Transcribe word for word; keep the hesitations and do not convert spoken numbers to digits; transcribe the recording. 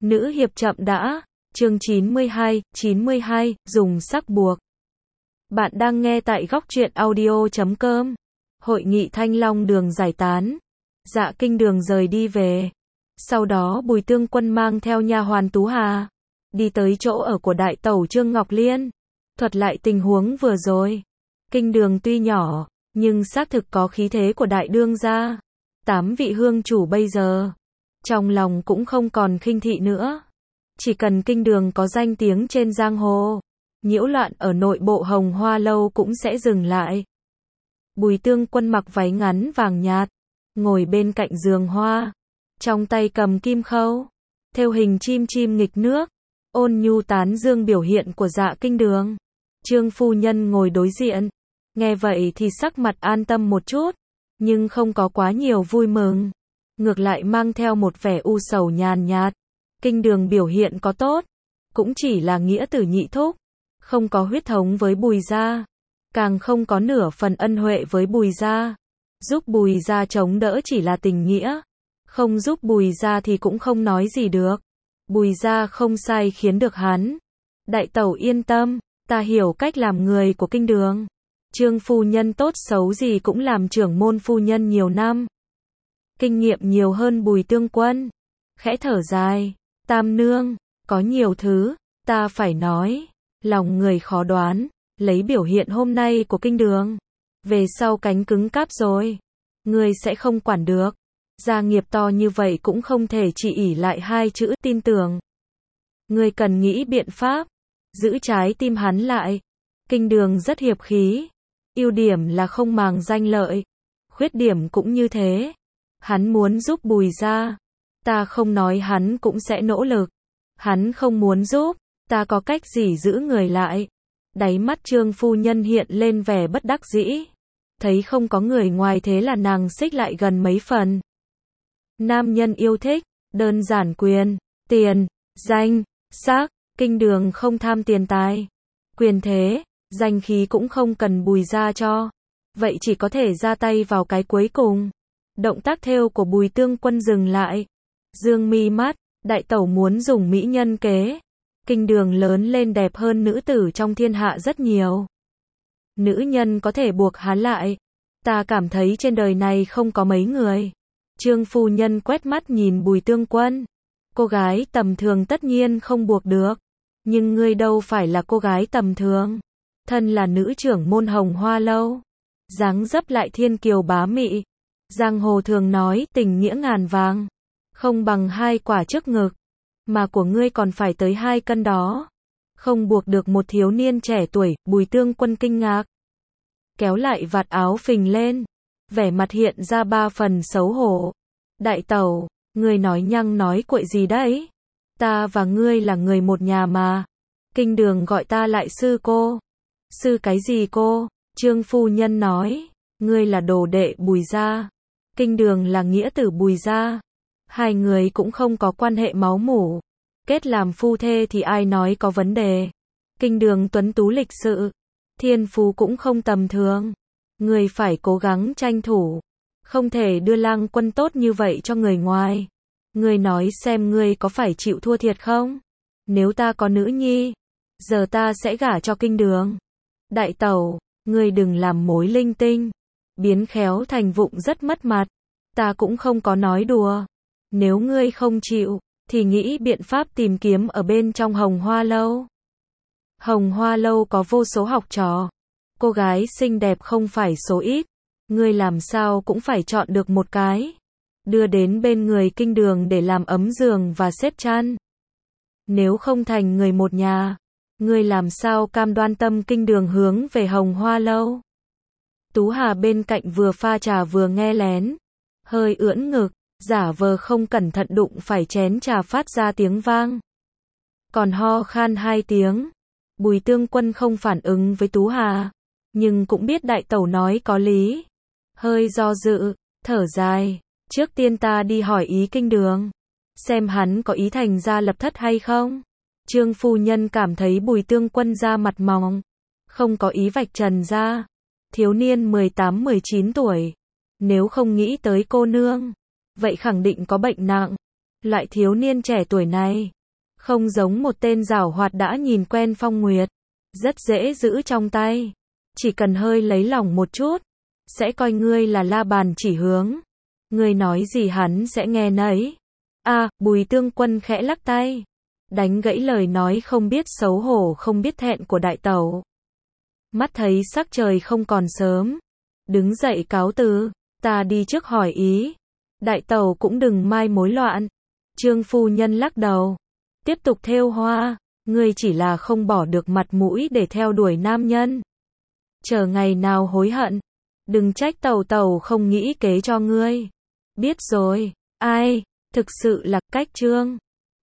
Nữ hiệp chậm đã, chương chín mươi hai, chín mươi hai, dùng sắc buộc. Bạn đang nghe tại góc truyện audio chấm com. Hội nghị Thanh Long Đường giải tán. Dạ Kinh Đường rời đi về. Sau đó Bùi Tương Quân mang theo nha hoàn Tú Hà, đi tới chỗ ở của đại tẩu Trương Ngọc Liên, thuật lại tình huống vừa rồi. Kinh Đường tuy nhỏ, nhưng xác thực có khí thế của đại đương gia. Tám vị hương chủ bây giờ, trong lòng cũng không còn khinh thị nữa. Chỉ cần Kinh Đường có danh tiếng trên giang hồ, nhiễu loạn ở nội bộ Hồng Hoa Lâu cũng sẽ dừng lại. Bùi Tương Quân mặc váy ngắn vàng nhạt, ngồi bên cạnh giường hoa, trong tay cầm kim khâu, thêu hình chim chim nghịch nước, ôn nhu tán dương biểu hiện của Dạ Kinh Đường. Trương phu nhân ngồi đối diện, nghe vậy thì sắc mặt an tâm một chút, nhưng không có quá nhiều vui mừng, ngược lại mang theo một vẻ u sầu nhàn nhạt. Kinh Đường biểu hiện có tốt, cũng chỉ là nghĩa tử nhị thúc, không có huyết thống với Bùi gia, càng không có nửa phần ân huệ với Bùi gia. Giúp Bùi gia chống đỡ chỉ là tình nghĩa, không giúp Bùi gia thì cũng không nói gì được. Bùi gia không sai khiến được hắn. Đại tẩu yên tâm, ta hiểu cách làm người của Kinh Đường. Trương phu nhân tốt xấu gì cũng làm trưởng môn phu nhân nhiều năm, kinh nghiệm nhiều hơn Bùi Tương Quân. Khẽ thở dài, Tam nương, có nhiều thứ ta phải nói, lòng người khó đoán, lấy biểu hiện hôm nay của Kinh Đường, về sau cánh cứng cáp rồi, người sẽ không quản được. Gia nghiệp to như vậy cũng không thể chỉ ỷ lại hai chữ tin tưởng. Người cần nghĩ biện pháp, giữ trái tim hắn lại. Kinh Đường rất hiệp khí, ưu điểm là không màng danh lợi, khuyết điểm cũng như thế. Hắn muốn giúp Bùi gia, ta không nói hắn cũng sẽ nỗ lực. Hắn không muốn giúp, ta có cách gì giữ người lại. Đáy mắt Trương phu nhân hiện lên vẻ bất đắc dĩ, thấy không có người ngoài thế là nàng xích lại gần mấy phần. Nam nhân yêu thích, đơn giản quyền, tiền, danh, sắc. Kinh Đường không tham tiền tài, quyền thế, danh khí cũng không cần Bùi gia cho, vậy chỉ có thể ra tay vào cái cuối cùng. Động tác thêu của Bùi Tương Quân dừng lại, dương mi mắt, đại tẩu muốn dùng mỹ nhân kế. Kinh Đường lớn lên đẹp hơn nữ tử trong thiên hạ rất nhiều. Nữ nhân có thể buộc hắn lại, ta cảm thấy trên đời này không có mấy người. Trương phu nhân quét mắt nhìn Bùi Tương Quân, cô gái tầm thường tất nhiên không buộc được, nhưng ngươi đâu phải là cô gái tầm thường, thân là nữ trưởng môn Hồng Hoa Lâu, dáng dấp lại thiên kiều bá mị. Giang hồ thường nói tình nghĩa ngàn vàng, không bằng hai quả trước ngực, mà của ngươi còn phải tới hai cân đó, không buộc được một thiếu niên trẻ tuổi. Bùi Tương Quân kinh ngạc, kéo lại vạt áo phình lên, vẻ mặt hiện ra ba phần xấu hổ. Đại tẩu, ngươi nói nhăng nói cuội gì đấy? Ta và ngươi là người một nhà mà. Kinh Đường gọi ta lại sư cô. Sư cái gì cô? Trương phu nhân nói, ngươi là đồ đệ Bùi gia, Kinh Đường là nghĩa tử Bùi gia, hai người cũng không có quan hệ máu mủ, kết làm phu thê thì ai nói có vấn đề. Kinh Đường tuấn tú lịch sự, thiên phú cũng không tầm thường, ngươi phải cố gắng tranh thủ, không thể đưa lang quân tốt như vậy cho người ngoài. Ngươi nói xem ngươi có phải chịu thua thiệt không? Nếu ta có nữ nhi, giờ ta sẽ gả cho Kinh Đường. Đại tẩu, ngươi đừng làm mối linh tinh, biến khéo thành vụng rất mất mặt. Ta cũng không có nói đùa. Nếu ngươi không chịu, thì nghĩ biện pháp tìm kiếm ở bên trong Hồng Hoa Lâu. Hồng Hoa Lâu có vô số học trò, cô gái xinh đẹp không phải số ít, ngươi làm sao cũng phải chọn được một cái, đưa đến bên người Kinh Đường để làm ấm giường và xếp chăn. Nếu không thành người một nhà, ngươi làm sao cam đoan tâm Kinh Đường hướng về Hồng Hoa Lâu. Tú Hà bên cạnh vừa pha trà vừa nghe lén, hơi ưỡn ngực, giả vờ không cẩn thận đụng phải chén trà phát ra tiếng vang, còn ho khan hai tiếng. Bùi Tương Quân không phản ứng với Tú Hà, nhưng cũng biết đại tẩu nói có lý, hơi do dự, thở dài, trước tiên ta đi hỏi ý Kinh Đường, xem hắn có ý thành gia lập thất hay không. Trương phu nhân cảm thấy Bùi Tương Quân ra mặt mỏng, không có ý vạch trần ra. Thiếu niên mười tám mười chín tuổi, nếu không nghĩ tới cô nương, vậy khẳng định có bệnh nặng. Loại thiếu niên trẻ tuổi này, Không giống một tên giảo hoạt đã nhìn quen Phong Nguyệt. Rất dễ giữ trong tay. Chỉ cần hơi lấy lòng một chút, sẽ coi ngươi là la bàn chỉ hướng. Ngươi nói gì hắn sẽ nghe nấy. À, Bùi Tương Quân khẽ lắc tay. Đánh gãy lời nói không biết xấu hổ không biết thẹn của đại tẩu. Mắt thấy sắc trời không còn sớm. Đứng dậy cáo từ. Ta đi trước hỏi ý. Đại tẩu cũng đừng mai mối loạn. Trương phu nhân lắc đầu. Tiếp tục thêu hoa. Ngươi chỉ là không bỏ được mặt mũi để theo đuổi nam nhân. Chờ ngày nào hối hận. Đừng trách tẩu tẩu không nghĩ kế cho ngươi. Biết rồi. Ai, thực sự là cách Trương